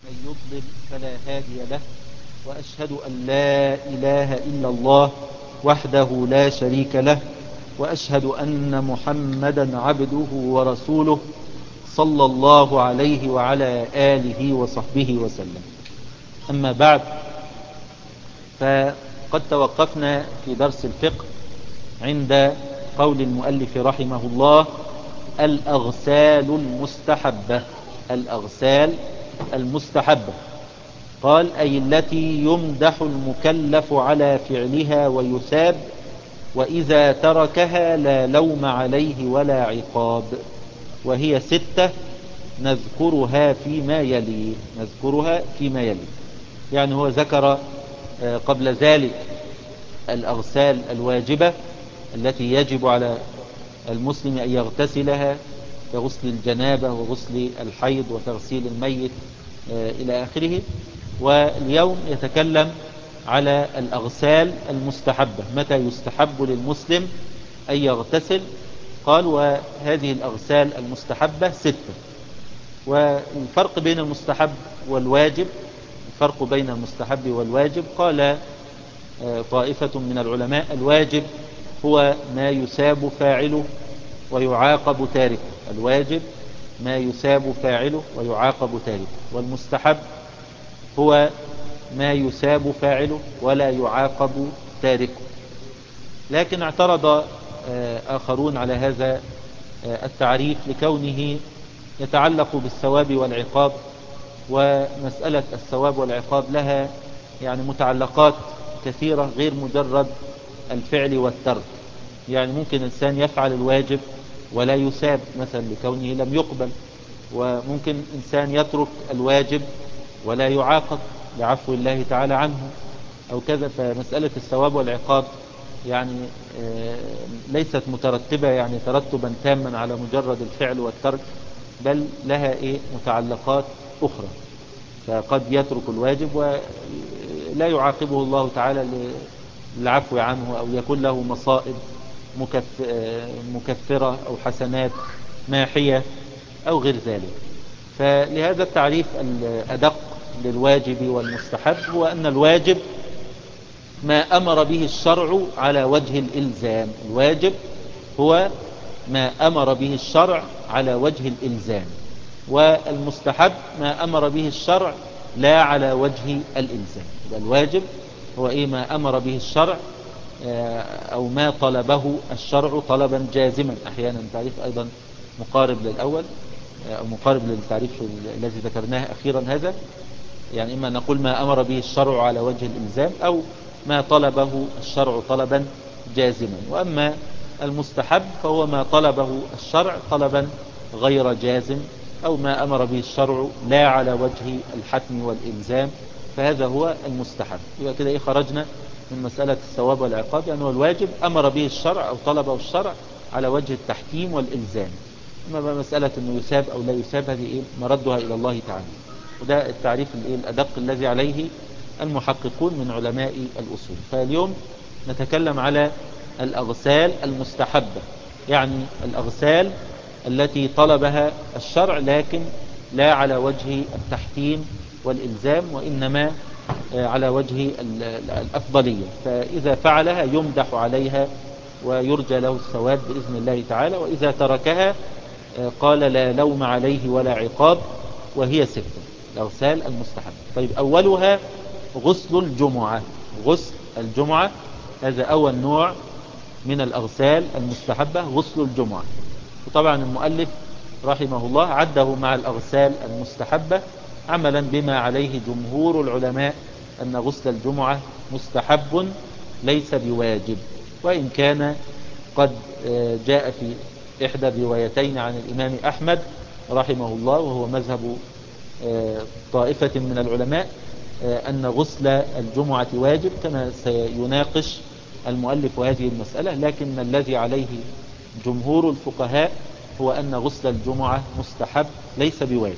من يضلل فلا هادي له، وأشهد أن لا إله إلا الله وحده لا شريك له، وأشهد أن محمدا عبده ورسوله صلى الله عليه وعلى آله وصحبه وسلم. أما بعد، فقد توقفنا في درس الفقه عند قول المؤلف رحمه الله: الأغسال المستحبة. الأغسال المستحبة، قال: أي التي يمدح المكلف على فعلها ويثاب، وإذا تركها لا لوم عليه ولا عقاب، وهي 6 نذكرها فيما يلي. يعني هو ذكر قبل ذلك الأغسال الواجبة التي يجب على المسلم أن يغتسلها، كغسل الجنابة وغسل الحيض وتغسيل الميت إلى آخره. واليوم يتكلم على الأغسال المستحبة، متى يستحب للمسلم أن يغتسل. قال: وهذه الأغسال المستحبة 6. والفرق بين المستحب والواجب، قال طائفة من العلماء: الواجب هو ما يثاب فاعله ويعاقب تاركه. والمستحب هو ما يثاب فاعله ولا يعاقب تاركه. لكن اعترض آخرون على هذا التعريف لكونه يتعلق بالثواب والعقاب، ومسألة الثواب والعقاب لها يعني متعلقات كثيرة غير مجرد الفعل والترك. يعني ممكن إنسان يفعل الواجب ولا يثاب مثلا لكونه لم يقبل، وممكن إنسان يترك الواجب ولا يعاقب لعفو الله تعالى عنه أو كذا. فمسألة الثواب والعقاب يعني ليست مترتبة يعني ترتبا تاما على مجرد الفعل والترك، بل لها متعلقات أخرى. فقد يترك الواجب ولا يعاقبه الله تعالى للعفو عنه، أو يكون له مصائب مكفرة أو حسنات ماحية أو غير ذلك. فلهذا التعريف الأدق للواجب والمستحب هو أن الواجب ما أمر به الشرع على وجه الإلزام. الواجب هو ما أمر به الشرع على وجه الإلزام، والمستحب ما أمر به الشرع لا على وجه الإلزام. الواجب هو ما أمر به الشرع أو ما طلبه الشرع طلبا جازما. أحيانا تعريف أيضا مقارب للأول أو مقارب للتعريف الذي ذكرناه أخيرا هذا. يعني إما نقول ما أمر به الشرع على وجه الإلزام، أو ما طلبه الشرع طلبا جازما. وأما المستحب فهو ما طلبه الشرع طلبا غير جازم، أو ما أمر به الشرع لا على وجه الحتم والإلزام، فهذا هو المستحب. يبقى كده خرجنا من مسألة الثواب والعقاب، لأنه الواجب أمر به الشرع أو طلبه الشرع على وجه التحكيم والإلزام. أما مسألة أنه يثاب أو لا يثاب هذه مردها إلى الله تعالى. وده التعريف الأدق الذي عليه المحققون من علماء الأصول. فاليوم نتكلم على الأغسال المستحبة، يعني الأغسال التي طلبها الشرع لكن لا على وجه التحكيم والإلزام، وإنما على وجه الأفضلية. فإذا فعلها يمدح عليها ويرجى له الثواب بإذن الله تعالى، وإذا تركها قال لا لوم عليه ولا عقاب، وهي 6 الأغسال المستحبة. طيب، أولها غسل الجمعة. غسل الجمعة هذا أول نوع من الأغسال المستحبة، غسل الجمعة. وطبعا المؤلف رحمه الله عده مع الأغسال المستحبة عملا بما عليه جمهور العلماء، أن غسل الجمعة مستحب ليس بواجب، وإن كان قد جاء في إحدى الروايتين عن الإمام أحمد رحمه الله، وهو مذهب طائفة من العلماء، أن غسل الجمعة واجب، كما سيناقش المؤلف هذه المسألة. لكن الذي عليه جمهور الفقهاء هو أن غسل الجمعة مستحب ليس بواجب.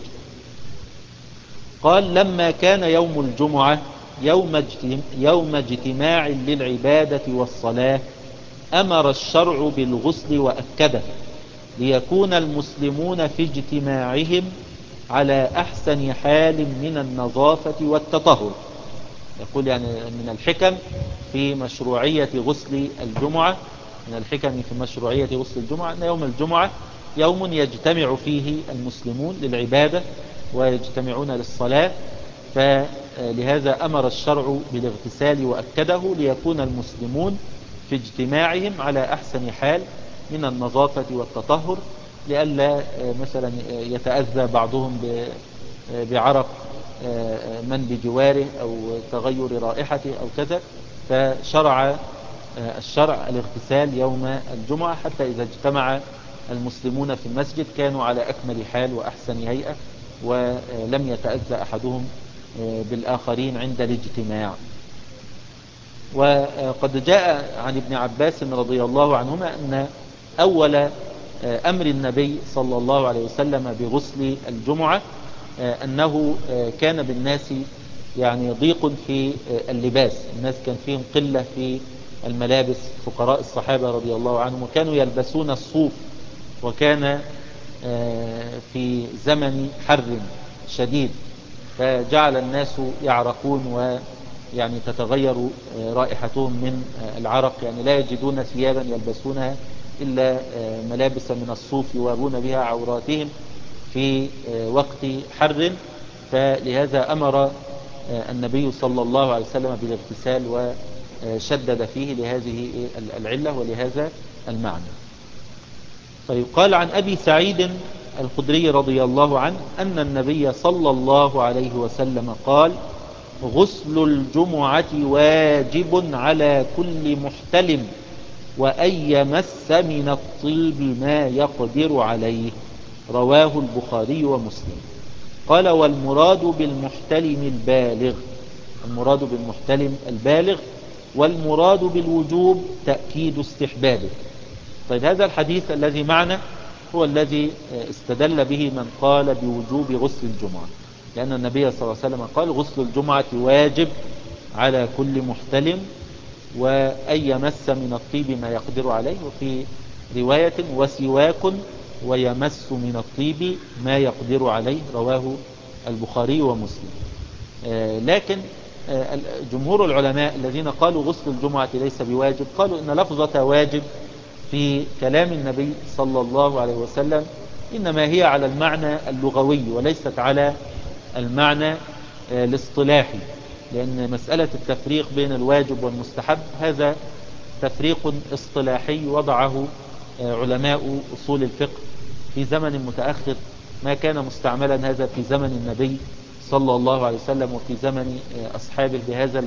قال: لما كان يوم الجمعة يوم اجتماع للعبادة والصلاة، أمر الشرع بالغسل وأكده، ليكون المسلمون في اجتماعهم على أحسن حال من النظافة والتطهر. يقول يعني من الحكم في مشروعية غسل الجمعة، من الحكم في مشروعية غسل الجمعة أن يوم الجمعة يوم يجتمع فيه المسلمون للعبادة ويجتمعون للصلاة، فلهذا أمر الشرع بالاغتسال وأكده ليكون المسلمون في اجتماعهم على أحسن حال من النظافة والتطهر، لئلا مثلا يتأذى بعضهم بعرق من بجواره أو تغير رائحته أو كذا. فشرع الشرع الاغتسال يوم الجمعة حتى إذا اجتمع المسلمون في المسجد كانوا على أكمل حال وأحسن هيئة، ولم يتأذى أحدهم بالآخرين عند الاجتماع. وقد جاء عن ابن عباس رضي الله عنهما أن أول أمر النبي صلى الله عليه وسلم بغسل الجمعة أنه كان بالناس يعني ضيق في اللباس، الناس كان فيهم قلة في الملابس، فقراء الصحابة رضي الله عنهم، وكانوا يلبسون الصوف، وكان في زمن حر شديد، فجعل الناس يعرقون ويعني تتغير رائحتهم من العرق، يعني لا يجدون ثيابا يلبسونها إلا ملابس من الصوف يوارون بها عوراتهم في وقت حر. فلهذا أمر النبي صلى الله عليه وسلم بالاغتسال وشدد فيه لهذه العلة ولهذا المعنى. طيب، قال عن أبي سعيد الخدري رضي الله عنه أن النبي صلى الله عليه وسلم قال: غسل الجمعة واجب على كل محتلم وأن يمس من الطيب ما يقدر عليه. رواه البخاري ومسلم. قال: والمراد بالمحتلم البالغ، المراد بالمحتلم البالغ، والمراد بالوجوب تأكيد استحبابه. طيب، هذا الحديث الذي معنا هو الذي استدل به من قال بوجوب غسل الجمعة، لأن النبي صلى الله عليه وسلم قال: غسل الجمعة واجب على كل محتلم وأن يمس من الطيب ما يقدر عليه، وفي رواية: وسواك ويمس من الطيب ما يقدر عليه. رواه البخاري ومسلم. لكن جمهور العلماء الذين قالوا غسل الجمعة ليس بواجب قالوا إن لفظة واجب في كلام النبي صلى الله عليه وسلم إنما هي على المعنى اللغوي وليست على المعنى الاصطلاحي، لأن مسألة التفريق بين الواجب والمستحب هذا تفريق اصطلاحي وضعه علماء أصول الفقه في زمن متأخر، ما كان مستعملا هذا في زمن النبي صلى الله عليه وسلم وفي زمن أصحابه بهذا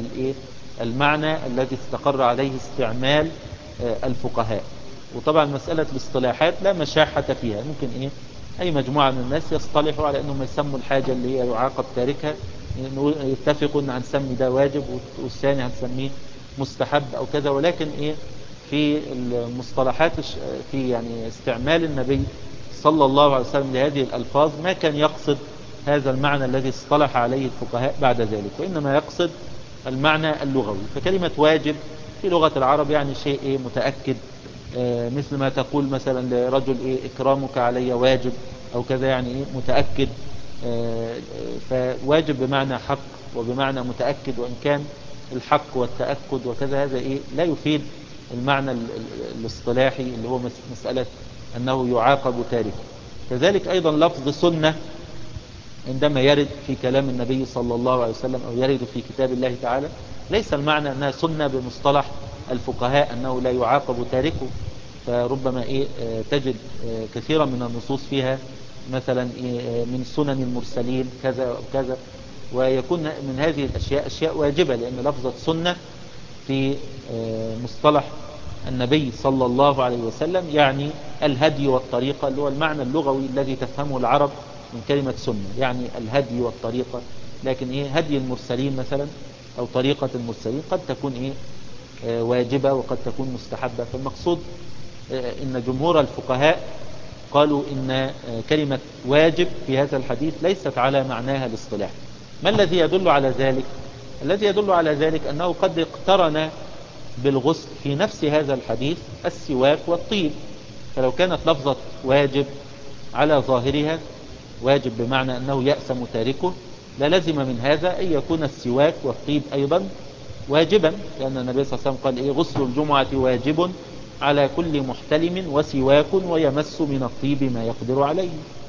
المعنى الذي استقر عليه استعمال الفقهاء. وطبعا مسألة الاصطلاحات لا مشاحة فيها، ممكن أي مجموعة من الناس يصطلحوا على أنهم يسموا الحاجة اللي هي يعاقب تاركها، يتفقوا أن هنسمي ده واجب والثاني هنسميه مستحب أو كذا، ولكن في المصطلحات في يعني استعمال النبي صلى الله عليه وسلم لهذه الألفاظ ما كان يقصد هذا المعنى الذي اصطلح عليه الفقهاء بعد ذلك، وإنما يقصد المعنى اللغوي. فكلمة واجب في لغة العرب يعني شيء متأكد، مثل ما تقول مثلا لرجل إكرامك علي واجب أو كذا، يعني متأكد. فواجب بمعنى حق وبمعنى متأكد، وإن كان الحق والتأكد وكذا هذا لا يفيد المعنى الاصطلاحي اللي هو مسألة أنه يعاقب تاركه. كذلك أيضا لفظ سنة عندما يرد في كلام النبي صلى الله عليه وسلم أو يرد في كتاب الله تعالى ليس المعنى أنها سنة بمصطلح الفقهاء أنه لا يعاقب تاركه، فربما تجد كثيرا من النصوص فيها مثلا من سنن المرسلين كذا أو كذا، ويكون من هذه الأشياء أشياء واجبة، لأن لفظة سنة في مصطلح النبي صلى الله عليه وسلم يعني الهدي والطريقة، اللي هو المعنى اللغوي الذي تفهمه العرب من كلمة سنة، يعني الهدي والطريقة. لكن هدي المرسلين مثلا أو طريقة المرسلين قد تكون واجبة وقد تكون مستحبة. فالمقصود إن جمهور الفقهاء قالوا إن كلمة واجب في هذا الحديث ليست على معناها الاصطلاحي. ما الذي يدل على ذلك؟ الذي يدل على ذلك أنه قد اقترن بالغسل في نفس هذا الحديث السواك والطيب، فلو كانت لفظة واجب على ظاهرها واجب بمعنى أنه يأثم تاركه، لا لزم من هذا أن يكون السواك والطيب أيضا واجبا، لأن النبي صلى الله عليه وسلم قال إيه غسل الجمعة واجب على كل محتلم وسواك ويمس من الطيب ما يقدر عليه.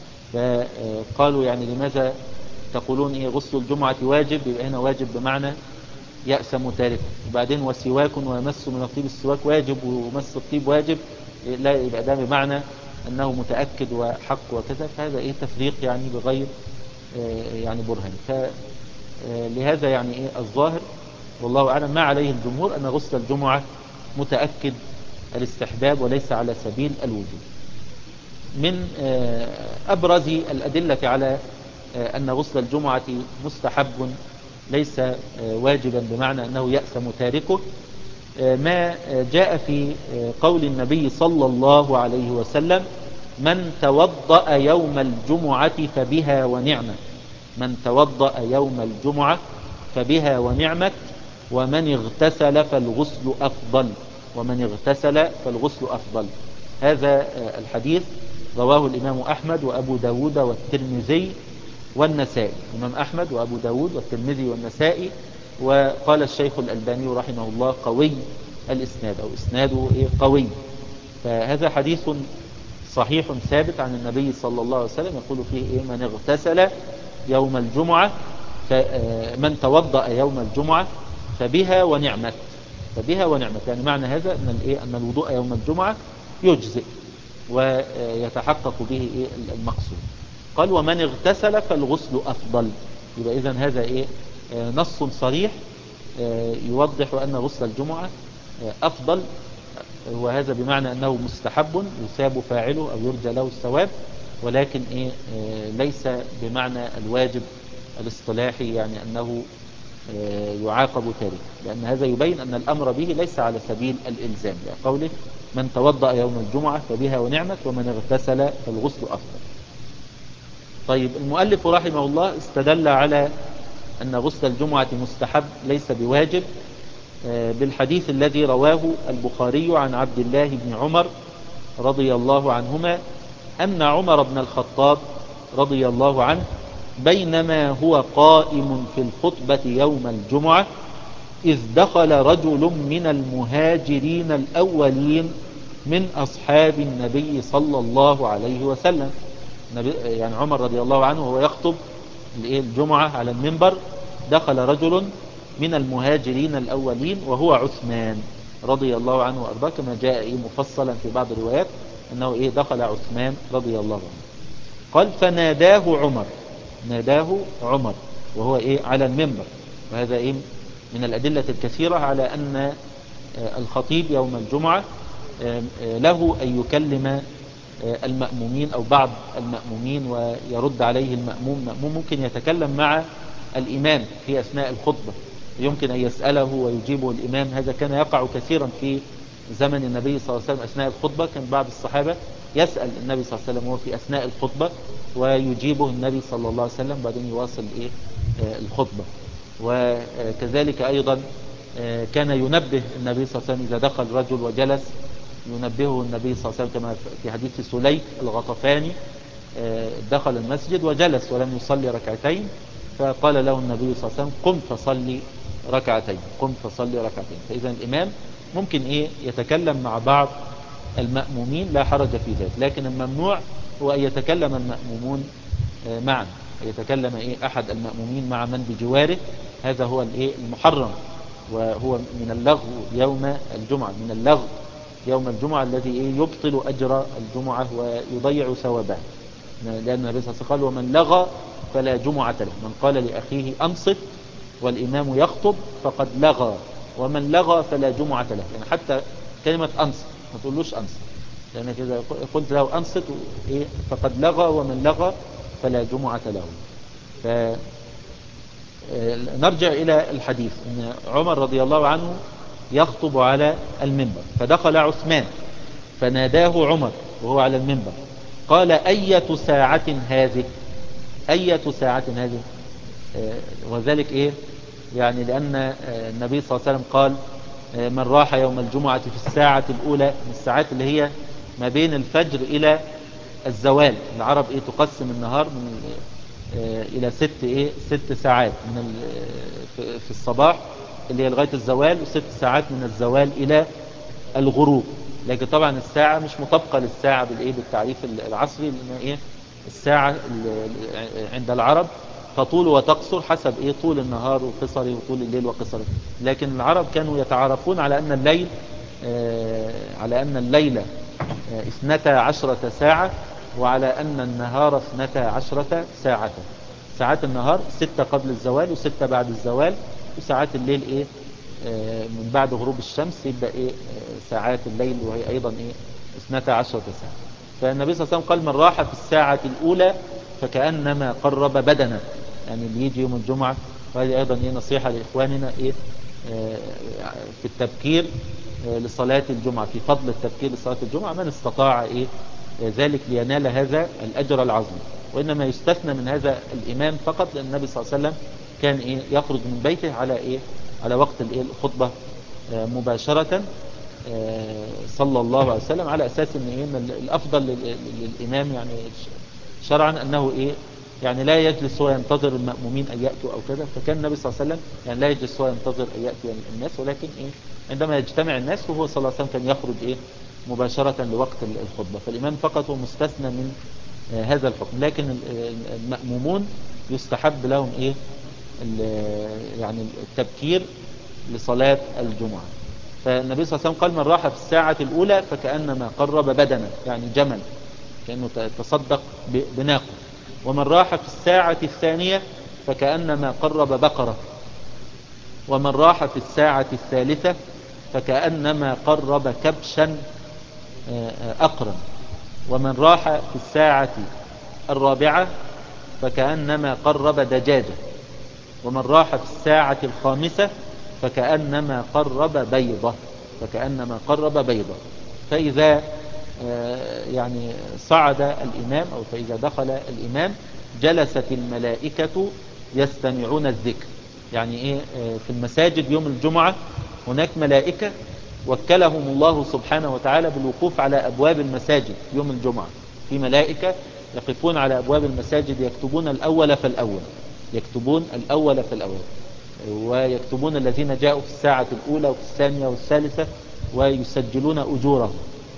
فقالوا يعني لماذا تقولون إيه غسل الجمعة واجب؟ يبقى هنا واجب بمعنى يأثم تاركه، وبعدين وسواك ويمس من الطيب، السواك واجب ومس الطيب واجب، لا يبقى ده بمعنى أنه متأكد وحق وكذا. فهذا إيه تفريق يعني بغير يعني برهان. فلهذا يعني إيه الظاهر والله أعلم ما عليه الجمهور أن غسل الجمعة متأكد الاستحباب وليس على سبيل الوجوب. من أبرز الأدلة على أن غسل الجمعة مستحب ليس واجبا بمعنى أنه يأثم تاركه ما جاء في قول النبي صلى الله عليه وسلم من توضأ يوم الجمعة فبها ونعمت، من توضأ يوم الجمعة فبها ونعمت، ومن اغتسل فالغسل أفضل، ومن اغتسل فالغسل أفضل. هذا الحديث رواه الإمام أحمد وأبو داود والترمذي والنسائي، الإمام أحمد وأبو داود والترمذي والنسائي. وقال الشيخ الألباني رحمه الله قوي الإسناد أو إسناده قوي. فهذا حديث صحيح ثابت عن النبي صلى الله عليه وسلم يقول فيه من اغتسل يوم الجمعة من توضأ يوم الجمعة فبها ونعمت، فبها ونعمت، يعني معنى هذا أن الوضوء يوم الجمعة يجزئ ويتحقق به المقصود. قال ومن اغتسل فالغسل أفضل، يبقى إذن هذا نص صريح يوضح أن غسل الجمعة أفضل، وهذا بمعنى أنه مستحب يثاب فاعله أو يرجى له الثواب، ولكن ليس بمعنى الواجب الاصطلاحي يعني أنه يعاقب تاركه، لأن هذا يبين أن الأمر به ليس على سبيل الإلزام، لقوله من توضأ يوم الجمعة فبها ونعمت ومن اغتسل فالغسل أفضل. طيب المؤلف رحمه الله استدل على أن غسل الجمعة مستحب ليس بواجب بالحديث الذي رواه البخاري عن عبد الله بن عمر رضي الله عنهما أن عمر بن الخطاب رضي الله عنه بينما هو قائم في الخطبة يوم الجمعة إذ دخل رجل من المهاجرين الأولين من أصحاب النبي صلى الله عليه وسلم. يعني عمر رضي الله عنه وهو يخطب الجمعة على المنبر دخل رجل من المهاجرين الأولين وهو عثمان رضي الله عنه وأرضاه، كما جاء مفصلا في بعض الروايات أنه دخل عثمان رضي الله عنه. قال فناداه عمر، ناداه عمر وهو على المنبر. وهذا من الأدلة الكثيرة على أن الخطيب يوم الجمعة له أن يكلم المأمومين أو بعض المأمومين ويرد عليه المأموم. ممكن يتكلم مع الإمام في أثناء الخطبة، يمكن أن يسأله ويجيبه الإمام. هذا كان يقع كثيرا في زمن النبي صلى الله عليه وسلم أثناء الخطبة، كان بعض الصحابة يسأل النبي صلى الله عليه وسلم وهو في أثناء الخطبة ويجيبه النبي صلى الله عليه وسلم بعدين يواصل الخطبة. وكذلك أيضا كان ينبه النبي صلى الله عليه وسلم إذا دخل رجل وجلس، ينبهه النبي صلى الله عليه وسلم كما في حديث سليك الغطفاني دخل المسجد وجلس ولم يصلي ركعتين، فقال له النبي صلى الله عليه وسلم قم فصلي ركعتين، قم فصلي ركعتين. فإذا الإمام ممكن يتكلم مع بعض المأمومين لا حرج في ذلك، لكن الممنوع هو أن يتكلم المأمومون معا، يتكلم أحد المأمومين مع من بجواره، هذا هو المحرم، وهو من اللغو يوم الجمعة، من اللغو يوم الجمعة الذي يبطل أجر الجمعة ويضيع ثوابها، لأن النبي صلى الله عليه وسلم قال ومن لغى فلا جمعة له، من قال لأخيه أنصت والإمام يخطب فقد لغى، ومن لغى فلا جمعة له. يعني حتى كلمة أنصت ما تقولوش أنصت، لأنك إذا قلت له أنصت فقد لغى ومن لغى فلا جمعة له. فنرجع إلى الحديث أن عمر رضي الله عنه يخطب على المنبر، فدخل عثمان فناداه عمر وهو على المنبر قال أية ساعة هذه، أية ساعة هذه، وذلك يعني لأن النبي صلى الله عليه وسلم قال من راح يوم الجمعة في الساعة الأولى من الساعات اللي هي ما بين الفجر إلى الزوال. العرب تقسم النهار من الى ست ساعات في الصباح اللي هي لغاية الزوال، وست ساعات من الزوال الى الغروب. لكن طبعا الساعة مش مطابقة للساعة بالتعريف العصري، لان الساعة عند العرب تطول وتقصر حسب طول النهار وقصره، وطول الليل وقصره. لكن العرب كانوا يتعارفون على ان الليل على ان الليل 12 ساعة، وعلى ان النهار 12 ساعة. ساعات النهار 6 قبل الزوال، و6 بعد الزوال، وساعات الليل من بعد غروب الشمس يبدأ ساعات الليل، وهي ايضا 12 ساعة. فالنبي صلى الله عليه وسلم قال: من راح في الساعة الاولى فكأنما قرب بدنه. يعني اللي يجي يوم الجمعة، وهذه ايضا نصيحة لاخواننا في التبكير لصلاة الجمعة، في فضل التبكير لصلاة الجمعة، من استطاع ذلك لينال هذا الأجر العظيم. وإنما يستثنى من هذا الإمام فقط، لأن النبي صلى الله عليه وسلم كان يخرج من بيته على وقت الخطبة مباشرة صلى الله عليه وسلم، على أساس أن الأفضل للإمام يعني شرعا أنه يعني لا يجلس وينتظر المأمومين أن يأتوا أو كذا. فكان النبي صلى الله عليه وسلم يعني لا يجلس وينتظر أن يأتوا الناس، ولكن عندما يجتمع الناس، وهو صلى الله عليه وسلم كان يخرج مباشرة لوقت الخطبة. فالإمام فقط هو مستثنى من هذا الحكم. لكن المأمومون يستحب لهم يعني التبكير لصلاة الجمعة. فالنبي صلى الله عليه وسلم قال: من راح في الساعة الأولى فكأنما قرب بدنه، يعني جمل، كأنه تصدق بناقه. ومن راح في الساعة الثانية فكأنما قرب بقرة. ومن راح في الساعة الثالثة فكأنما قرب كبشا أقرا. ومن راح في الساعة الرابعة فكأنما قرب دجاجة. ومن راح في الساعة الخامسة فكأنما قرب بيضة. فإذا يعني صعد الإمام، أو فإذا دخل الإمام، جلست الملائكة يستمعون الذكر. يعني في المساجد يوم الجمعة هناك ملائكة وكلهم الله سبحانه وتعالى بالوقوف على أبواب المساجد يوم الجمعة. في ملائكة يقفون على أبواب المساجد يكتبون الأول فالأول، ويكتبون الذين جاءوا في الساعة الأولى وفي الثانية والثالثة، ويسجلون أجورهم.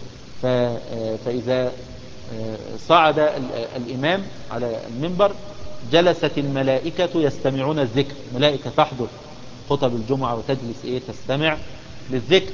فإذا صعد الإمام على المنبر جلست الملائكة يستمعون الذكر. ملائكة تحضر خطب الجمعة وتجلس تستمع للذكر.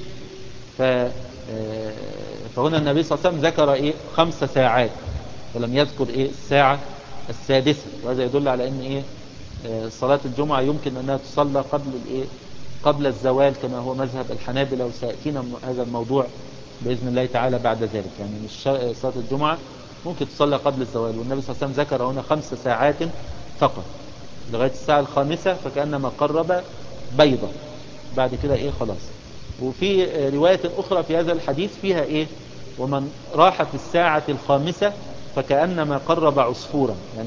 فهنا النبي صلى الله عليه وسلم ذكر 5 ساعات، ولم يذكر الساعة السادسة. وهذا يدل على ان صلاة الجمعة يمكن انها تصلى قبل الزوال، كما هو مذهب الحنابلة، وسيأتينا هذا الموضوع بإذن الله تعالى بعد ذلك. يعني مش صلاة الجمعة ممكن تصلى قبل الزوال، والنبي صلى الله عليه وسلم ذكر هنا 5 ساعات فقط، لغاية الساعة الخامسة فكأنما قرب بيضة. بعد كده خلاص. وفي رواية أخرى في هذا الحديث فيها ومن راح في الساعة الخامسة فكأنما قرب عصفورا. يعني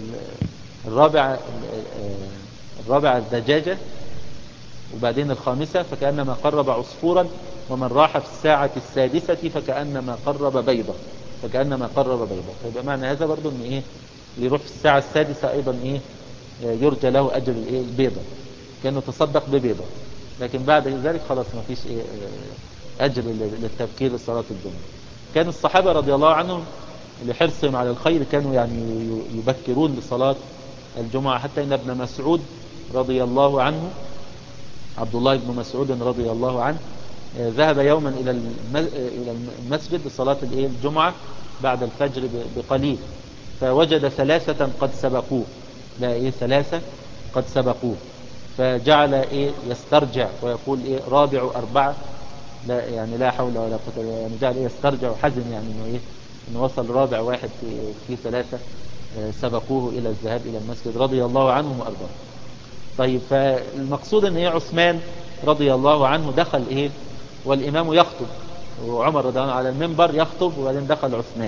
الرابعة الدجاجة، وبعدين الخامسة فكأنما قرب عصفورا. ومن راح في الساعة السادسة فكأنما قرب بيضة. فيبقى معنى هذا برضو ان اللي يروح في الساعة السادسة ايضا يرجى له اجر البيضة، كأنه تصدق ببيضة. لكن بعد ذلك خلاص ما فيش اجر للتبكير لصلاة الجمعة. كان الصحابة رضي الله عنهم لحرصهم على الخير كانوا يعني يبكرون لصلاة الجمعة، حتى ان ابن مسعود رضي الله عنه، عبد الله بن مسعود رضي الله عنه، ذهب يوما الى المسجد لصلاة الجمعة بعد الفجر بقليل، فوجد 3 قد سبقوه. لا 3 قد سبقوه، فجعل يسترجع ويقول رابع 4. لا يعني لا حول ولا قوة، يعني جعل يسترجع وحزن، يعني انه وصل رابع واحد في 3 سبقوه الى الذهاب الى المسجد رضي الله عنهم وارضاهم. طيب، فالمقصود ان عثمان رضي الله عنه دخل والامام يخطب، وعمر رضي الله عنه على المنبر يخطب، وبعدين دخل عثمان.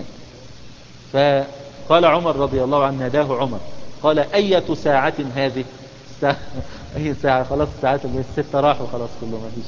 فقال عمر رضي الله عنه، ناداه عمر قال: أية ساعة هذه؟ أي ساعة؟ خلاص الساعات ال6 راحوا خلاص كله ما فيش.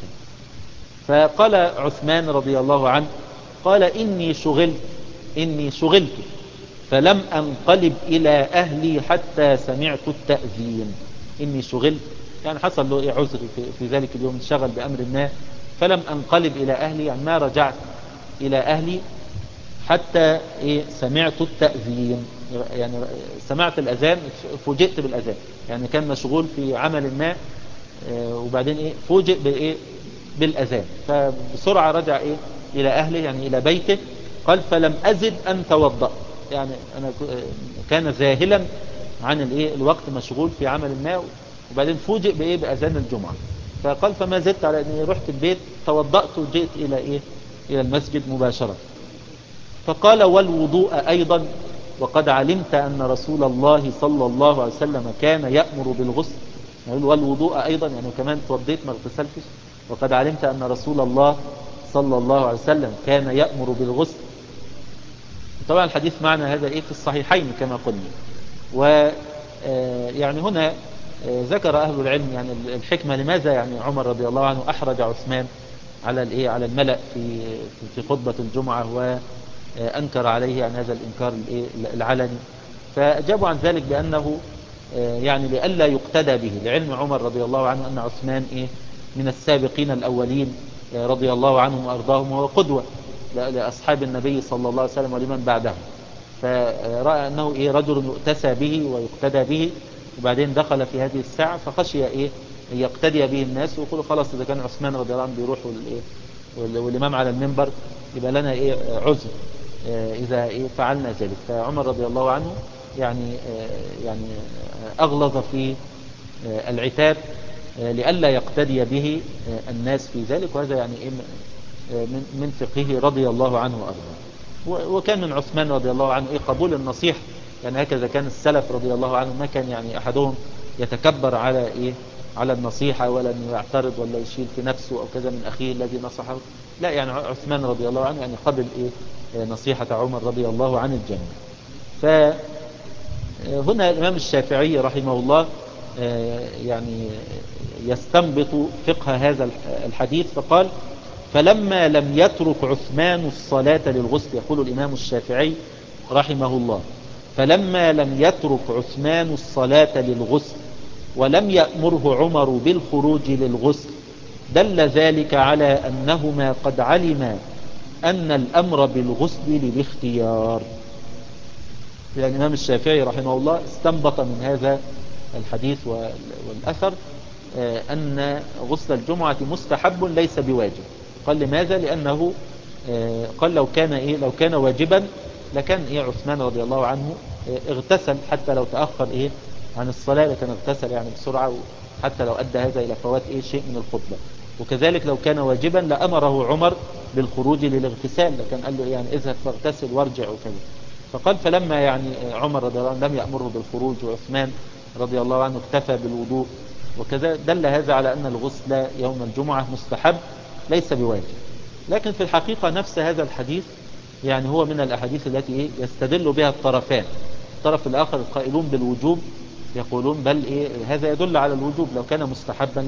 فقال عثمان رضي الله عنه قال: إني شغلت فلم أنقلب إلى أهلي حتى سمعت التأذين. إني شغلت، يعني حصل له عذر في ذلك اليوم، انشغل بأمر ما، فلم أنقلب إلى أهلي، يعني ما رجعت إلى أهلي حتى سمعت التأذين، يعني سمعت الأذان، فوجئت بالأذان، يعني كان مشغول في عمل ما، وبعدين فوجئ بالأذان، فبسرعة رجع إلى أهله، يعني إلى بيته. قال فلم أزد أن توضأ، يعني أنا كان ذاهلا عن الوقت، مشغول في عمل ما، وبعدين فوجئ بأذان الجمعة. فقال فما زدت على أني رحت البيت، توضأت وجئت إلى المسجد مباشرة. فقال والوضوء أيضا، وقد علمت أن رسول الله صلى الله عليه وسلم كان يأمر بالغسل. يقول والوضوء أيضا، يعني كمان توضيت ما اغتسلتش، وقد علمت أن رسول الله صلى الله عليه وسلم كان يأمر بالغسل. طبعا الحديث معنا هذا في الصحيحين كما قلنا. ويعني هنا ذكر أهل العلم يعني الحكمة لماذا يعني عمر رضي الله عنه أحرج عثمان على الملأ في خطبة الجمعة، وأنكر عليه عن هذا الإنكار العلني. فأجابوا عن ذلك بأنه يعني لئلا يقتدى به، لعلم عمر رضي الله عنه أن عثمان من السابقين الأولين رضي الله عنهم وأرضاهم، وهو قدوة لأصحاب النبي صلى الله عليه وسلم ولمن بعدهم. فرأى أنه رجل يؤتسى به ويقتدى به، وبعدين دخل في هذه الساعة فخشي يقتدي به الناس ويقولوا خلاص إذا كان عثمان رضي الله عنه بيروح والإمام على المنبر يبقى لنا عذر إذا فعلنا ذلك. فعمر رضي الله عنه يعني أغلظ في العتاب لئلا يقتدي به الناس في ذلك، وهذا يعني من فقهه رضي الله عنه وأرضاه. وكان من عثمان رضي الله عنه قبول النصيحة، يعني هكذا كان السلف رضي الله عنه، ما كان يعني أحدهم يتكبر على النصيحة، ولا أنه يعترض ولا يشيل في نفسه أو كذا من أخيه الذي نصحه. لا، يعني عثمان رضي الله عنه يعني قبل نصيحة عمر رضي الله عن الجميع. فهنا الإمام الشافعي رحمه الله يعني يستنبط فقه هذا الحديث، فقال فلما لم يترك عثمان الصلاة للغسل، يقول الإمام الشافعي رحمه الله، فلما لم يترك عثمان الصلاة للغسل ولم يأمره عمر بالخروج للغسل، دل ذلك على أنهما قد علما أن الأمر بالغسل للاختيار. يعني الإمام الشافعي رحمه الله استنبط من هذا الحديث والأثر أن غسل الجمعة مستحب ليس بواجب. قال لماذا؟ لأنه قال لو كان واجبا لكان عثمان رضي الله عنه اغتسل، حتى لو تأخر عن الصلاة لكان اغتسل يعني بسرعة، حتى لو أدى هذا إلى فوات شيء من الخطبة. وكذلك لو كان واجبا لأمره عمر بالخروج للاغتسال، لكن قال له يعني اذهب فاغتسل وارجع وكذا. فقال فلما يعني عمر رضي الله عنه لم يأمره بالخروج، وعثمان رضي الله عنه اكتفى بالوضوء وكذا، دل هذا على أن الغسل يوم الجمعة مستحب ليس بواجب. لكن في الحقيقة نفس هذا الحديث يعني هو من الأحاديث التي يستدل بها الطرفان. الطرف الآخر القائلون بالوجوب يقولون بل هذا يدل على الوجوب، لو كان مستحبا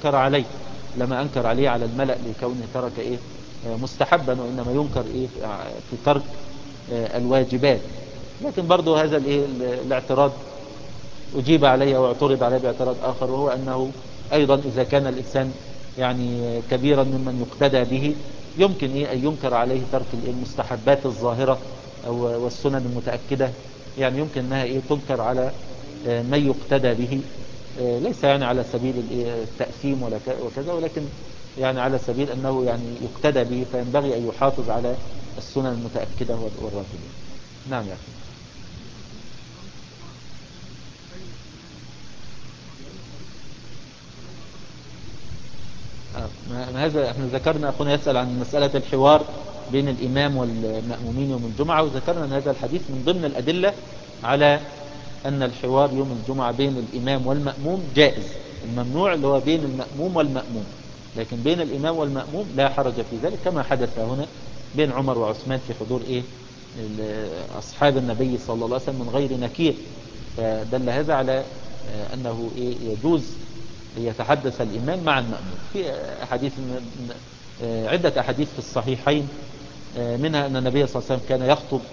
لما أنكر عليه على الملأ لكونه ترك مستحبا، وإنما ينكر في ترك الواجبات. لكن برضو هذا الاعتراض أجيب عليه واعترض عليه باعتراض آخر، وهو أنه أيضا إذا كان الإنسان يعني كبيرا ممن يقتدى به يمكن أن ينكر عليه ترك المستحبات الظاهرة والسنن المتأكدة، يعني يمكن أنها تنكر على من يقتدى به، ليس يعني على سبيل التأثيم وكذا، ولكن يعني على سبيل أنه يعني يقتدى به، فينبغي أن يحافظ على السنن المتأكدة والراتبة. نعم يا أخي. هذا احنا ذكرنا، أخونا يسأل عن مسألة الحوار بين الإمام والمأمومين يوم الجمعة، وذكرنا أن هذا الحديث من ضمن الأدلة على أن الحوار يوم الجمعة بين الإمام والمأموم جائز. الممنوع اللي هو بين المأموم والمأموم، لكن بين الإمام والمأموم لا حرج في ذلك، كما حدث هنا بين عمر وعثمان في حضور أصحاب النبي صلى الله عليه وسلم من غير نكير. فدل هذا على أنه يجوز يتحدث الإمام مع المأموم. في أحاديث عدة أحاديث في الصحيحين، منها أن النبي صلى الله عليه وسلم كان يخطب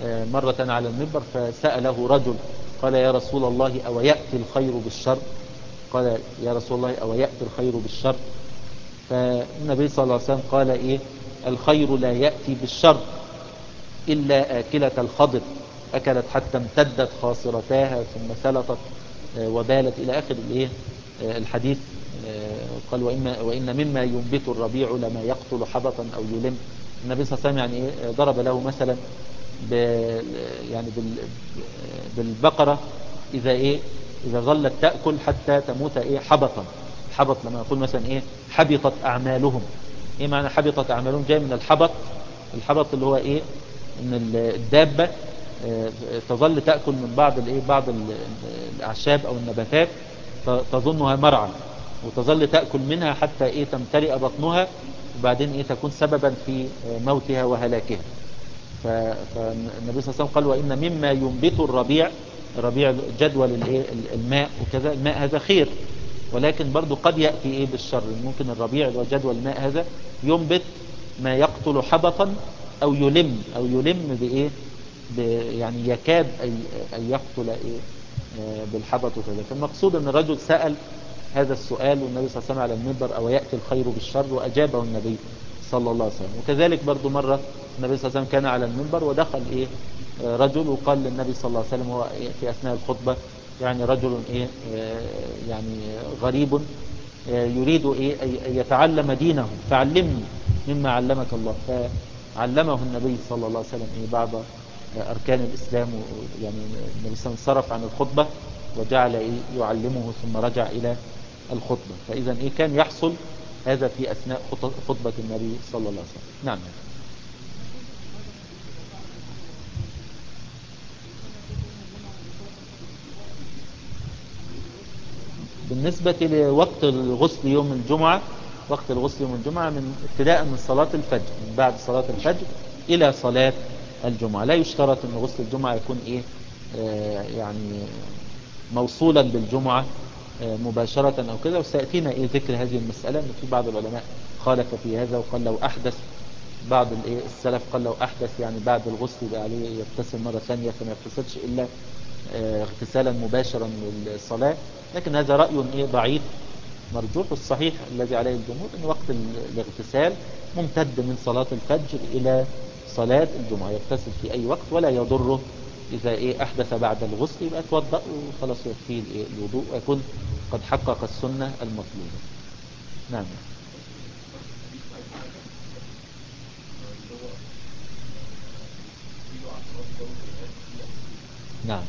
مرة على المنبر فسأله رجل قال يا رسول الله أو يأتي الخير بالشر؟ قال يا رسول الله أو يأتي الخير بالشر؟ فالنبي صلى الله عليه وسلم قال إيه؟ الخير لا يأتي بالشر إلا آكلة الخضر أكلت حتى امتدت خاصرتاها ثم سلطت وبالت إلى آخر الإيه الحديث. قال وإن مما ينبت الربيع لما يقتل حبطا أو يلم. النبي صلى الله عليه وسلم يعني إيه ضرب له مثلا يعني بالبقرة إذا إيه إذا ظلت تأكل حتى تموت إيه حبطا. الحبط لما يقول مثلا إيه حبطت أعمالهم. إيه معنى حبطت أعمالهم؟ جاي من الحبط. الحبط اللي هو إيه إن الدابة تظل تأكل من بعض الأعشاب أو النباتات تظنها مرعى وتظل تأكل منها حتى إيه تمتلئ بطنها وبعدين إيه تكون سببا في موتها وهلاكها. فالنبي صلى الله عليه وسلم قال وإن مما ينبت الربيع جدول الماء وكذا. الماء هذا خير ولكن برضو قد يأتي إيه بالشر. ممكن الربيع وجدول الماء هذا ينبت ما يقتل حبطا أو يلم بإيه يعني يكاد أن يقتل إيه بالحبط وكذا. فالمقصود أن الرجل سأل هذا السؤال والنبي صلى الله عليه وسلم على المنبر أو يأتي الخير بالشر وأجابه النبي صلى الله عليه وسلم. وكذلك برضو مرة النبي صلى الله عليه وسلم كان على المنبر ودخل إيه رجل وقال للنبي صلى الله عليه وسلم هو إيه في أثناء الخطبة يعني رجل إيه يعني غريب يريد إيه أن يتعلم دينه فعلمني مما علمك الله. فعلمه النبي صلى الله عليه وسلم إيه بعض أركان الإسلام. يعني النبي صلى الله عليه وسلم صرف عن الخطبة وجعل إيه يعلمه ثم رجع إلى الخطبة. فإذا إيه كان يحصل هذا في أثناء خطبة النبي صلى الله عليه وسلم. نعم. بالنسبة لوقت الغسل يوم الجمعة وقت الغسل يوم الجمعة من ابتداء من صلاة الفجر من بعد صلاة الفجر إلى صلاة الجمعة. لا يشترط أن غسل الجمعة يكون إيه يعني موصولا بالجمعة مباشرة أو كذا. وسيأتينا إيه ذكر هذه المسألة أن في بعض العلماء خالف في هذا وقال لو أحدث بعض السلف قال لو أحدث يعني بعد الغسل يبقى عليه يغتسل مرة ثانية فما يغتسلش إلا اغتسالا مباشرا للصلاة. لكن هذا رأي إيه ضعيف مرجوح. الصحيح الذي عليه الجمهور أن وقت الاغتسال ممتد من صلاة الفجر إلى صلاة الجمعة. يغتسل في أي وقت ولا يضره إذا إيه أحدث بعد الغسل يبقى توضأ وخلاص يكفيه الوضوء ويكون قد حقق السنة المطلوبة. نعم. نعم.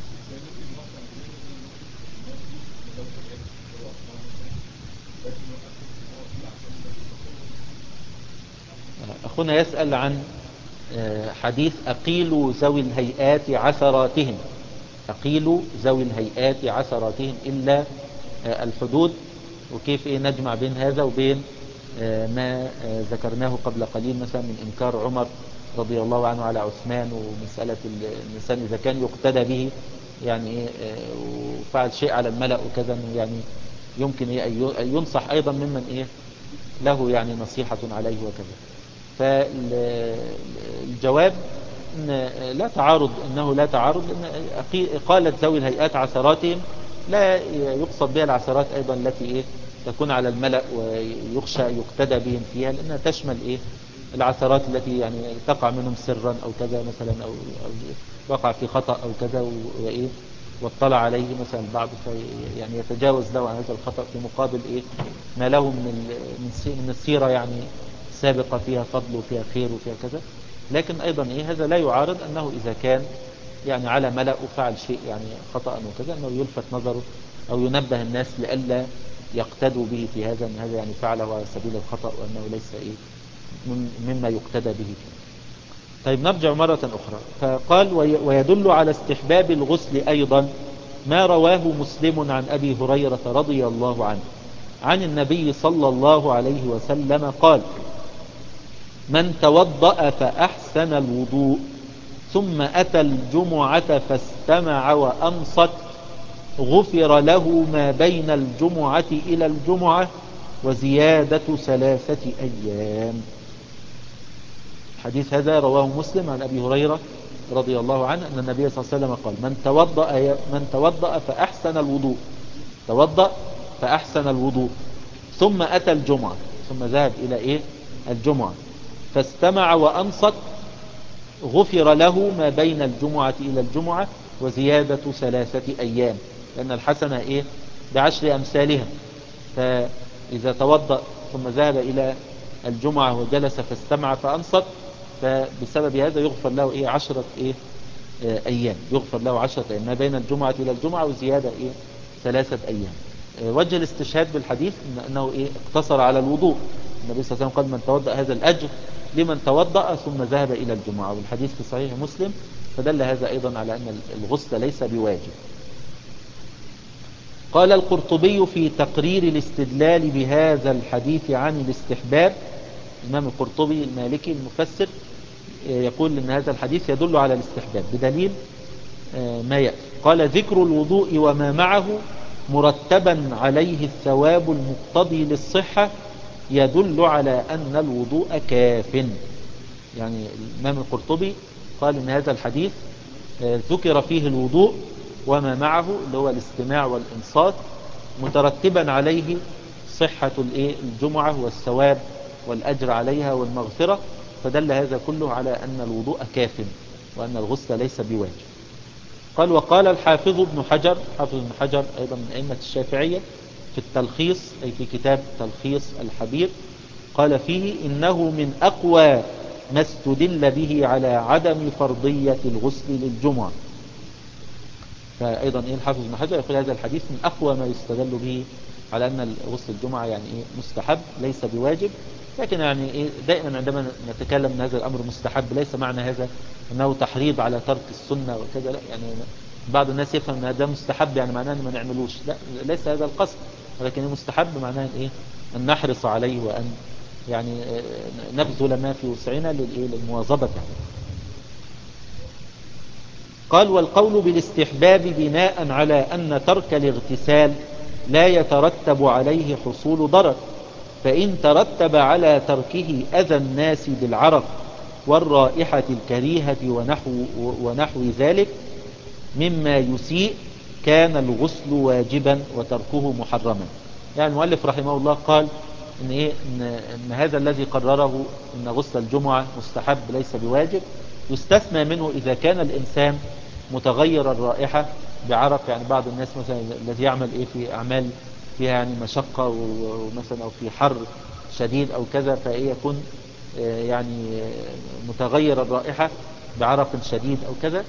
أخونا يسأل عن حديث أقيلوا ذوي الهيئات عثراتهم. أقيلوا ذوي الهيئات عثراتهم إلا الحدود. وكيف إيه نجمع بين هذا وبين ما ذكرناه قبل قليل مثلا من إنكار عمر رضي الله عنه على عثمان ومسألة الإنسان إذا كان يقتدى به يعني إيه وفعل شيء على الملأ وكذا يعني يمكن إيه أن ينصح أيضا ممن إيه له يعني نصيحة عليه وكذا. فالجواب إن لا تعارض إنه لا تعارض إن قالت ذوي الهيئات عثراتهم لا يقصد بها العثرات أيضا التي إيه تكون على الملأ ويخشى يقتدى بهم فيها لأنها تشمل إيه العثرات التي يعني تقع منهم سرا أو كذا مثلا أو وقع في خطأ أو كذا وإيه واطلع عليه مثلا البعض يعني يتجاوز له عن هذا الخطأ في مقابل إيه ما له من السيرة يعني سابقة فيها فضل وفيها خير وفيها كذا. لكن أيضا إيه هذا لا يعارض أنه إذا كان يعني على ملأ وفعل شيء يعني خطأ وكذا أنه يلفت نظره أو ينبه الناس لئلا يقتدوا به في هذا أن هذا يعني فعله على سبيل الخطأ وأنه ليس إيه مما يقتدى به فيه. طيب نرجع مرة أخرى. فقال ويدل على استحباب الغسل أيضا ما رواه مسلم عن أبي هريرة رضي الله عنه عن النبي صلى الله عليه وسلم قال من توضأ فأحسن الوضوء ثم أتى الجمعة فاستمع وأنصت غفر له ما بين الجمعة إلى الجمعة وزيادة 3 أيام. الحديث هذا رواه مسلم عن أبي هريرة رضي الله عنه أن النبي صلى الله عليه وسلم قال من توضأ فأحسن الوضوء، توضأ فأحسن الوضوء ثم أتى الجمعة، ثم ذهب إلى إيه الجمعة فاستمع وأنصت غفر له ما بين الجمعة إلى الجمعة وزيادة 3 أيام، لأن الحسنة إيه ب10 أمثالها. فإذا توضأ ثم ذهب إلى الجمعة وجلس فاستمع فأنصت، فبسبب هذا يغفر له إيه 10 إيه أيام، يغفر له 10 أيام ما بين الجمعة إلى الجمعة وزيادة إيه 3 أيام. وجه الاستشهاد بالحديث أنه إيه اقتصر على الوضوء. النبي صلى الله عليه وسلم قال من توضأ هذا الأجر لمن توضأ ثم ذهب إلى الجمعة، والحديث في صحيح مسلم، فدل هذا أيضا على أن الغسل ليس بواجب. قال القرطبي في تقرير الاستدلال بهذا الحديث عن الاستحباب، الإمام القرطبي المالكي المفسر يقول أن هذا الحديث يدل على الاستحباب بدليل ما يأتي. قال ذكر الوضوء وما معه مرتبا عليه الثواب المقتضي للصحة يدل على أن الوضوء كاف. يعني الإمام القرطبي قال إن هذا الحديث ذكر فيه الوضوء وما معه اللي هو الاستماع والإنصات مترتبا عليه صحة الجمعة والثواب والأجر عليها والمغفرة، فدل هذا كله على أن الوضوء كاف وأن الغسل ليس بواجب. قال وقال الحافظ ابن حجر، حافظ ابن حجر أيضا من أئمة الشافعية، في التلخيص أي في كتاب تلخيص الحبير، قال فيه إنه من أقوى ما استدل به على عدم فرضية الغسل للجمعة. فأيضا الحافظ ابن حجر يقول هذا الحديث من أقوى ما يستدل به على أن غسل الجمعة يعني مستحب ليس بواجب. لكن يعني دائما عندما نتكلم أن هذا الأمر مستحب ليس معنى هذا أنه تحريض على ترك السنة وكذا، لا. يعني بعض الناس يفهم أن هذا مستحب يعني معناه أن ما نعملوش، لا، ليس هذا القصد، ولكن المستحب معناه أن نحرص عليه وأن يعني نبذل ما في وسعنا للمواظبة عليه. قال والقول بالاستحباب بناء على أن ترك الاغتسال لا يترتب عليه حصول ضرر، فإن ترتب على تركه أذى الناس بالعرق والرائحة الكريهة ونحو ذلك مما يسيء كان الغسل واجبا وتركه محرما. يعني المؤلف رحمه الله قال إن هذا الذي قرره أن غسل الجمعة مستحب ليس بواجب يستثنى منه إذا كان الإنسان متغير الرائحة بعرق. يعني بعض الناس مثلا الذي يعمل في أعمال فيها يعني مشقة ومثلا أو في حر شديد أو كذا، يكون يعني متغير الرائحة بعرق شديد أو كذا،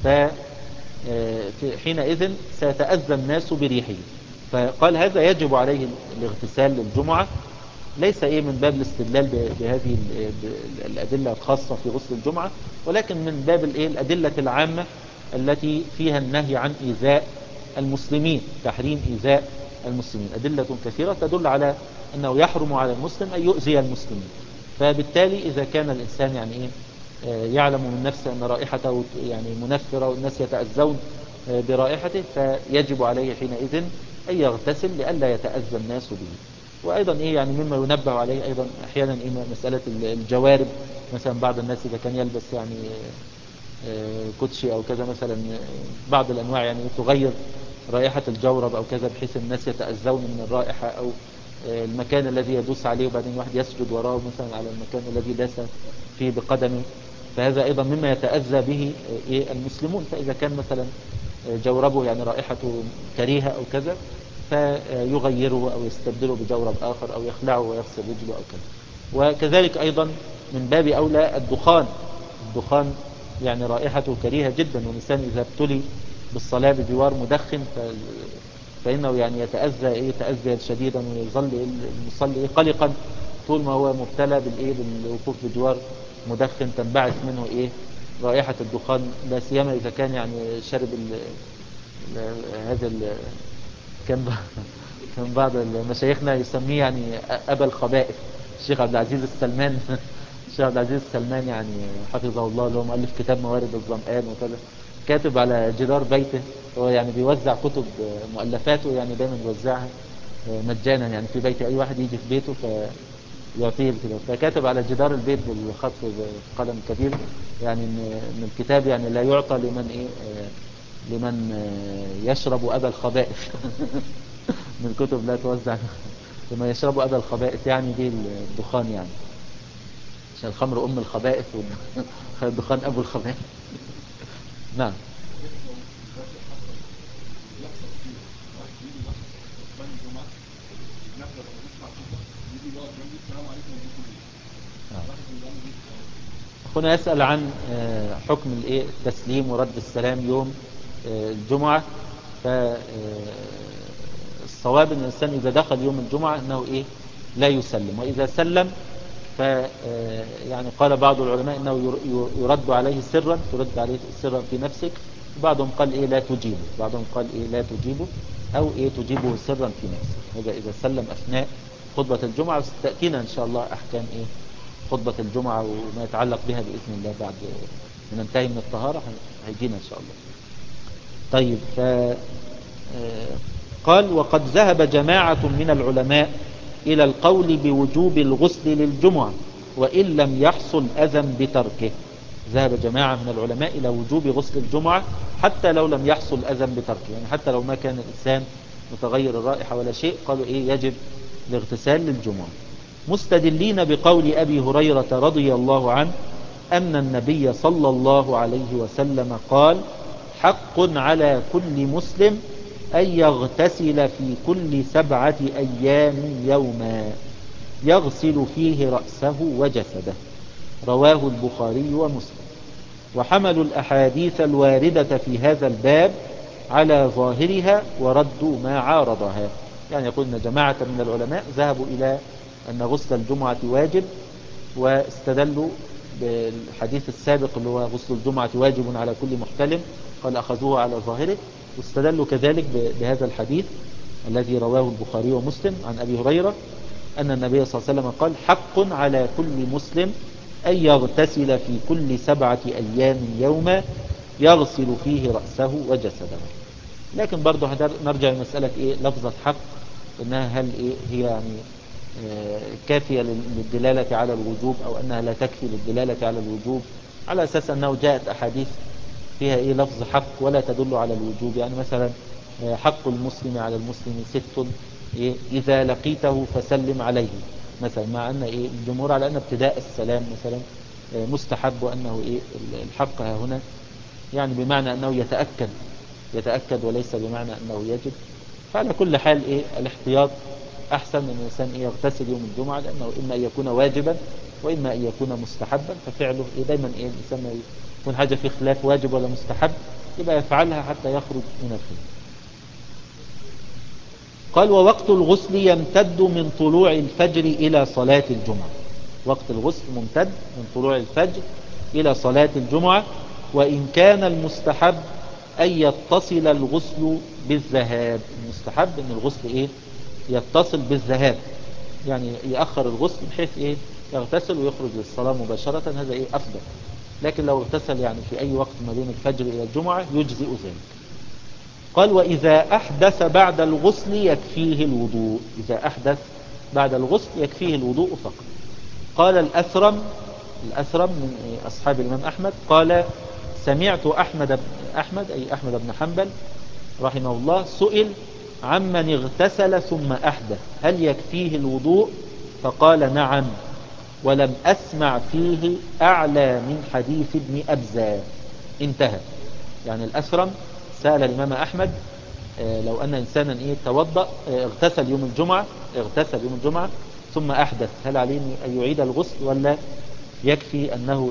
فحينئذ سيتأذى الناس بريحه. فقال هذا يجب عليه الاغتسال للجمعة، ليس من باب الاستدلال بهذه الأدلة الخاصة في غسل الجمعة، ولكن من باب الأدلة العامة التي فيها النهي عن إيذاء المسلمين، تحريم إيذاء المسلمين. أدلة كثيرة تدل على أنه يحرم على المسلم أن يؤذي المسلمين. فبالتالي إذا كان الإنسان يعني يعلم من نفسه أن رائحته يعني منفرة والناس يتأذون برائحته، فيجب عليه حينئذ أن يغتسل لئلا يتأذى الناس به. وأيضا يعني مما ينبه عليه أيضا أحيانا مسألة الجوارب. مثلا بعض الناس إذا كان يلبس يعني كوتشي أو كذا مثلا، بعض الأنواع يعني تغير رائحة الجورب أو كذا بحيث الناس يتأذون من الرائحة، أو المكان الذي يدوس عليه وبعدين واحد يسجد وراه مثلا على المكان الذي داس فيه بقدمه، فهذا أيضا مما يتأذى به المسلمون. فإذا كان مثلا جوربه يعني رائحته كريهة أو كذا فيغيره أو يستبدله بجورب آخر أو يخلعه ويغسل رجله أو كذا. وكذلك أيضا من باب أولى الدخان يعني رائحته كريهة جدا، والإنسان إذا ابتلي بالصلاة بجوار مدخن فإنه يعني يتأذى تأذيا شديدا، ويظل المصلي قلقا طول ما هو مبتلى بالوقوف بجوار مدخن تنبعث منه رائحة الدخان، لا سيما إذا كان يعني شرب هذا كان بعض مشايخنا يسميه يعني أبا الخبائث، الشيخ عبد العزيز السلمان. الشيخ عبد العزيز السلمان يعني حفظه الله، اللي هو مؤلف كتاب موارد الظمآن وكذا، كاتب على جدار بيته، هو يعني بيوزع كتب مؤلفاته، يعني دايما بيوزعها مجانا يعني في بيته، أي واحد يجي في بيته يعطيه الكتاب. فكاتب على جدار البيت بالخط بقلم كبير يعني إن الكتاب يعني لا يعطى لمن إيه لمن يشرب أبا الخبائث من الكتب لا توزع لما يشربوا أبا الخبائث، يعني دي الدخان يعني، عشان الخمر أم الخبائث والدخان أبو الخبائث. نعم. أخونا يسأل عن حكم التسليم ورد السلام يوم الجمعة. فالصواب أن الإنسان إذا دخل يوم الجمعة أنه لا يسلم، وإذا سلم ف يعني قال بعض العلماء أنه يرد عليه سرا، ترد عليه سرا في نفسك. بعضهم قال لا تجيبه، بعضهم قال لا تجيبه، أو تجيبه سرا في نفسك. هذا إذا سلم أثناء خطبة الجمعة. وستأتينا إن شاء الله أحكام خطبة الجمعة وما يتعلق بها بإذن الله بعد ما ننتهي من الطهارة، هيجينا إن شاء الله. طيب، قال وقد ذهب جماعة من العلماء إلى القول بوجوب الغسل للجمعة وإن لم يحصل أذى بتركه. ذهب جماعة من العلماء إلى وجوب غسل الجمعة حتى لو لم يحصل أذى بتركه، يعني حتى لو ما كان الإنسان متغير الرائحة ولا شيء، قالوا يجب الاغتسال للجمعة، مستدلين بقول أبي هريرة رضي الله عنه أن النبي صلى الله عليه وسلم قال حق على كل مسلم أن يغتسل في كل 7 أيام يوما يغسل فيه رأسه وجسده. رواه البخاري ومسلم. وحملوا الأحاديث الواردة في هذا الباب على ظاهرها وردوا ما عارضها. يعني يقول أن جماعة من العلماء ذهبوا إلى أن غسل الجمعة واجب، واستدلوا بالحديث السابق اللي هو غسل الجمعة واجب على كل محتلم، قال أخذوه على ظاهره. واستدلوا كذلك بهذا الحديث الذي رواه البخاري ومسلم عن أبي هريرة أن النبي صلى الله عليه وسلم قال حق على كل مسلم أن يغتسل في كل 7 أيام يوما يغسل فيه رأسه وجسده. لكن برضه نرجع لمسألة لفظة حق، إنها هل هي يعني كافية للدلالة على الوجوب أو أنها لا تكفي للدلالة على الوجوب، على أساس أنه جاءت أحاديث فيها لفظ حق ولا تدل على الوجوب. يعني مثلا حق المسلم على المسلم 6 إذا لقيته فسلم عليه مثلا، مع أن الجمهور على أن ابتداء السلام مثلا مستحب، وأنه الحق هنا يعني بمعنى أنه يتأكد وليس بمعنى أنه يجب. فعلى كل حال الاحتياط أحسن من الإنسان يغتسل يوم الجمعة، لأنه إما أن يكون واجبا وإما أن يكون مستحبا. ففعله دايما الإنسان يكون حاجة في خلاف واجب ولا مستحب يبقى يفعلها حتى يخرج من الخلاف. قال ووقت الغسل يمتد من طلوع الفجر إلى صلاة الجمعة. وقت الغسل ممتد من طلوع الفجر إلى صلاة الجمعة، وإن كان المستحب أن يتصل الغسل بالذهاب. المستحب أن الغسل يتصل بالذهاب، يعني يأخر الغسل بحيث يغتسل ويخرج للصلاة مباشرة، هذا أفضل. لكن لو اغتسل يعني في أي وقت ما بين الفجر إلى الجمعة يجزئ ذلك. قال وإذا أحدث بعد الغسل يكفيه الوضوء. إذا أحدث بعد الغسل يكفيه الوضوء فقط. قال الأثرم من أصحاب الإمام أحمد قال سمعت أحمد بن حنبل رحمه الله سئل عمن اغتسل ثم أحدث هل يكفيه الوضوء؟ فقال نعم، ولم أسمع فيه أعلى من حديث ابن أبزة. انتهى. يعني الأثرم سأل الإمام أحمد لو أن إنسانا توضأ اغتسل يوم الجمعة ثم أحدث هل عليه أن يعيد الغسل ولا يكفي أنه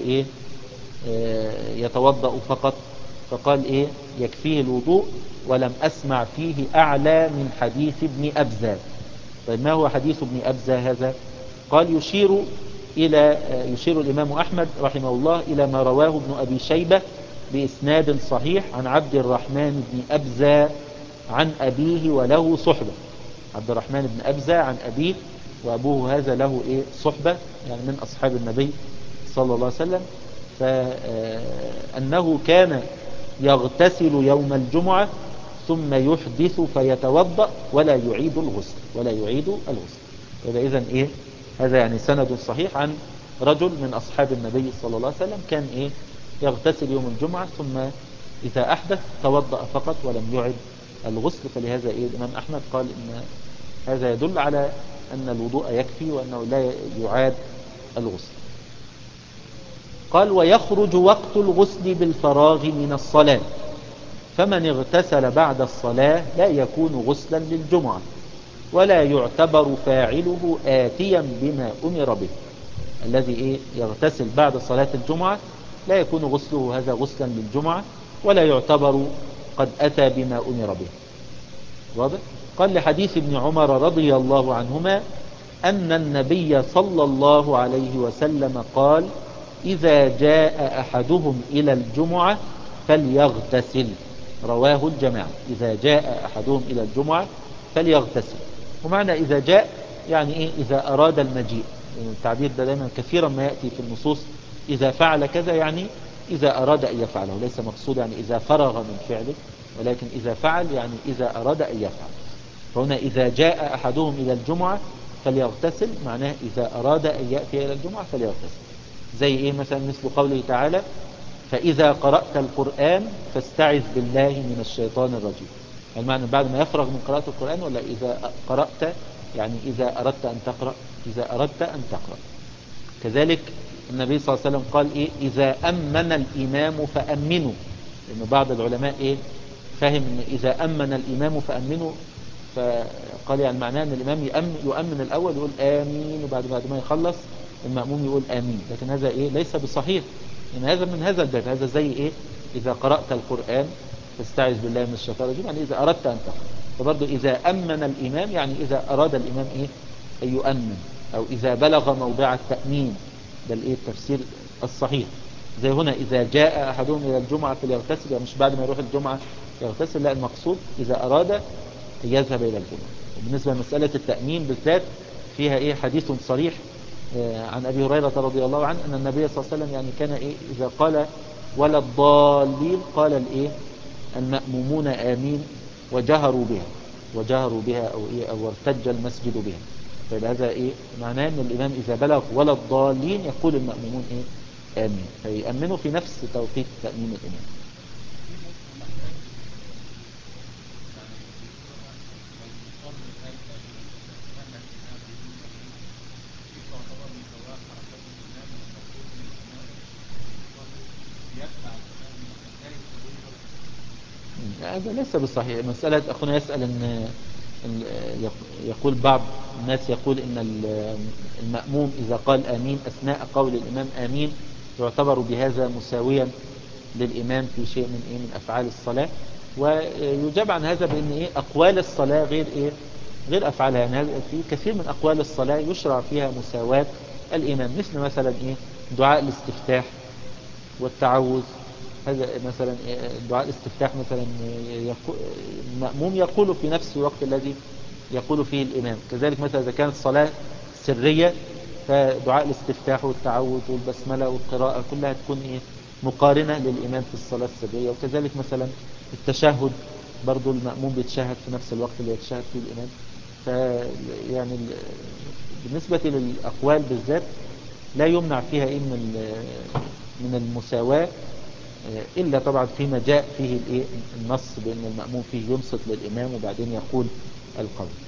يتوضأ فقط؟ فقال يكفيه الوضوء، ولم أسمع فيه أعلى من حديث ابن أبزة. طيب ما هو حديث ابن أبزة هذا؟ قال يشير الإمام أحمد رحمه الله إلى ما رواه ابن أبي شيبة بإسناد صحيح عن عبد الرحمن بن أبزة عن أبيه وله صحبة. عبد الرحمن بن أبزة عن أبيه، وأبوه هذا له صحبة، يعني من أصحاب النبي صلى الله عليه وسلم. فأنه كان يغتسل يوم الجمعة ثم يحدث فيتوضأ ولا يعيد الغسل. يبقى إذن هذا يعني سند صحيح عن رجل من أصحاب النبي صلى الله عليه وسلم كان يغتسل يوم الجمعة ثم إذا أحدث توضأ فقط ولم يعد الغسل. فلهذا الإمام أحمد قال إن هذا يدل على أن الوضوء يكفي وأنه لا يعاد الغسل. قال ويخرج وقت الغسل بالفراغ من الصلاة، فمن اغتسل بعد الصلاة لا يكون غسلا للجمعة ولا يعتبر فاعله آتيا بما أمر به. الذي يغتسل بعد صلاة الجمعة لا يكون غسله هذا غسلا للجمعة ولا يعتبر قد أتى بما أمر به. واضح؟ قال لحديث ابن عمر رضي الله عنهما أن النبي صلى الله عليه وسلم قال إذا جاء أحدهم إلى الجمعة فليغتسل. رواه الجماعة. إذا جاء أحدهم إلى الجمعة فليغتسل. ومعنى إذا جاء يعني إذا أراد المجيء. يعني التعبير ده دائما كثيرا ما يأتي في النصوص إذا فعل كذا، يعني إذا أراد أن يفعله، ليس مقصود يعني إذا فرغ من فعله، ولكن إذا فعل يعني إذا أراد أن يفعل. فهنا إذا جاء أحدهم إلى الجمعة فليغتسل معناه إذا أراد أن يأتي إلى الجمعة فليغتسل. زي مثلا مثل قوله تعالى فإذا قرأت القرآن فاستعذ بالله من الشيطان الرجيم. المعنى بعد ما يفرغ من قراءة القرآن، ولا إذا قرأت يعني إذا أردت أن تقرأ، إذا أردت أن تقرأ. كذلك النبي صلى الله عليه وسلم قال إذا أمن الإمام فأمنوا. لأن بعض العلماء فهم إن إذا أمن الإمام فأمنوا، فقال يعني معناه أن الإمام يؤمن الأول يقول آمين، وبعد ما يخلص المأموم يقول آمين. لكن هذا ليس بصحيح. إن هذا من هذا الباب، هذا زي إذا قرأت القرآن فاستعذ بالله من الشيطان الرجيم، يعني إذا أردت أن تقرأ. فبرضه إذا أمن الإمام يعني إذا أراد الإمام أن يؤمن، أو إذا بلغ موضع التأمين. ده التفسير الصحيح. زي هنا إذا جاء أحدهم إلى الجمعة فليغتسل، يعني مش بعد ما يروح الجمعة يغتسل، لا، المقصود إذا أراد أن يذهب إلى الجمعة. وبالنسبة لمسألة التأمين بالذات فيها حديث صريح عن أبي هريرة رضي الله عنه أن النبي صلى الله عليه وسلم يعني كان إذا قال ولا الضالين قال المأمومون آمين وجهروا بها أو ارتج المسجد بها. فهذا معناه أن الإمام إذا بلغ ولا الضالين يقول المأمومون آمين، فيأمنوا في نفس توقيت تأمين الإمام. هذا ليس بالصحيح. مسألة أخونا يسأل يقول بعض الناس يقول إن المأموم إذا قال آمين أثناء قول الإمام آمين يعتبر بهذا مساويا للإمام في شيء من أفعال الصلاة. ويجاب عن هذا بأن أقوال الصلاة غير أفعالها. يعني في كثير من أقوال الصلاة يشرع فيها مساواة الإمام، مثل مثلا دعاء الاستفتاح والتعوذ. هذا مثلا دعاء الاستفتاح مثلا المأموم يقول في نفس الوقت الذي يقول فيه الإمام. كذلك مثلا إذا كانت صلاة سرية فدعاء الاستفتاح والتعوذ والبسملة والقراءة كلها تكون مقارنة للإمام في الصلاة السرية. وكذلك مثلا التشهد برضو المأموم بيتشهد في نفس الوقت اللي يتشهد فيه الإمام. يعني بالنسبة للأقوال بالذات لا يمنع فيها من المساواة، إلا طبعا فيما جاء فيه النص بأن المأموم فيه ينصت للإمام وبعدين يقول القول.